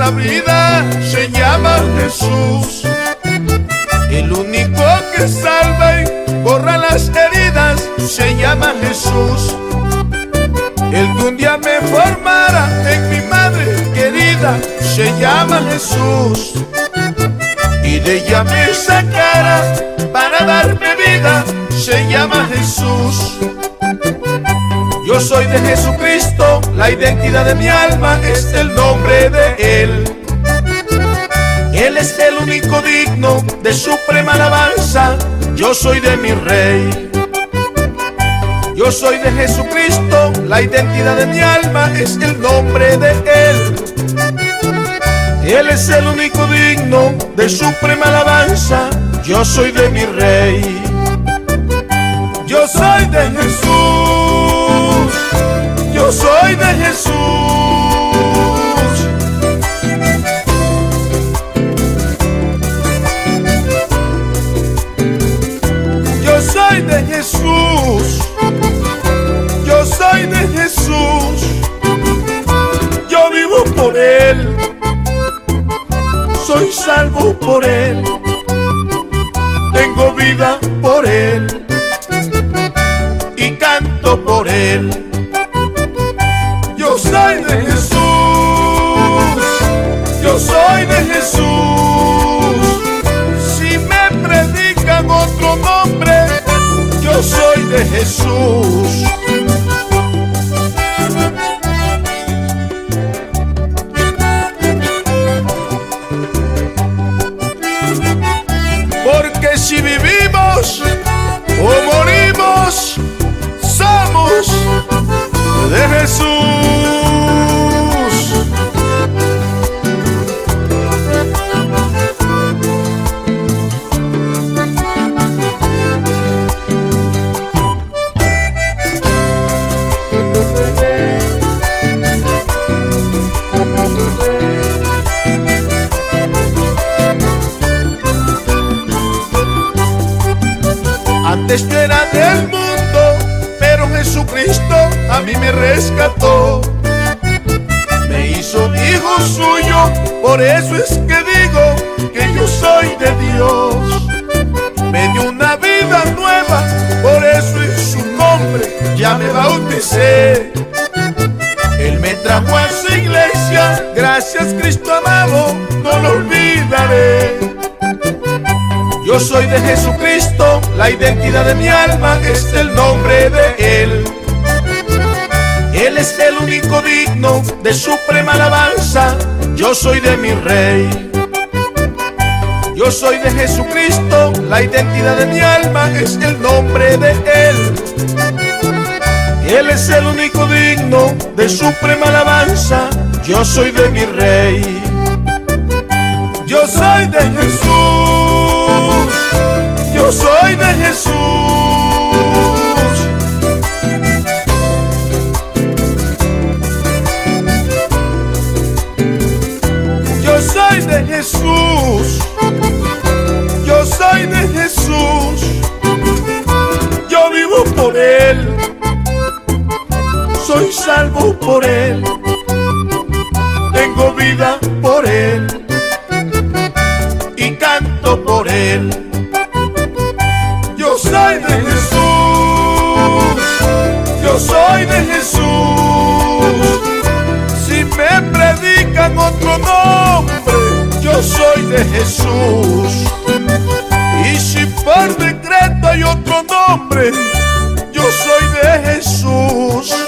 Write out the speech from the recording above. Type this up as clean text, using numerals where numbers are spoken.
la vida se llama Jesús. El único que salva y borra las heridas se llama Jesús. El que un día me formara en mi madre querida se llama Jesús. Y de ella me sacara para darme vida se llama Jesús. Yo soy de Jesucristo, la identidad de mi alma es el nombre de Él. Él es el único digno de suprema alabanza. Yo soy de mi Rey. Yo soy de Jesucristo, la identidad de mi alma es el nombre de Él. Él es el único digno de suprema alabanza. Yo soy de mi Rey. Yo soy de Jesús. Yo soy de Jesús. Yo soy de Jesús. Yo soy de Jesús. Yo vivo por Él. Soy salvo por Él. Tengo vida por Él. Y canto por Él. Yo soy de Jesús. Yo soy de Jesús. Si me predican otro nombre, yo soy de Jesús. Porque si vivimos o morimos, somos de Jesús. Antes yo era del mundo, pero Jesucristo a mí me rescató. Me hizo hijo suyo, por eso es que digo que yo soy de Dios. Me dio una vida nueva, por eso en su nombre ya me bauticé. Él me trajo a su iglesia, gracias Cristo amado, no lo olvidaré. Yo soy de Jesucristo, la identidad de mi alma es el nombre de Él. Él es el único digno de suprema alabanza. Yo soy de mi Rey. Yo soy de Jesucristo, la identidad de mi alma es el nombre de Él. Él es el único digno de suprema alabanza. Yo soy de mi Rey. Yo soy de Jesús. Yo soy de Jesús. Yo soy de Jesús. Yo soy de Jesús. Yo vivo por Él. Soy salvo por Él. Tengo vida por Él. Y canto por Él. Yo soy de Jesús. Yo soy de Jesús. Si me predican otro nombre, yo soy de Jesús. Y si por decreto hay otro nombre, yo soy de Jesús.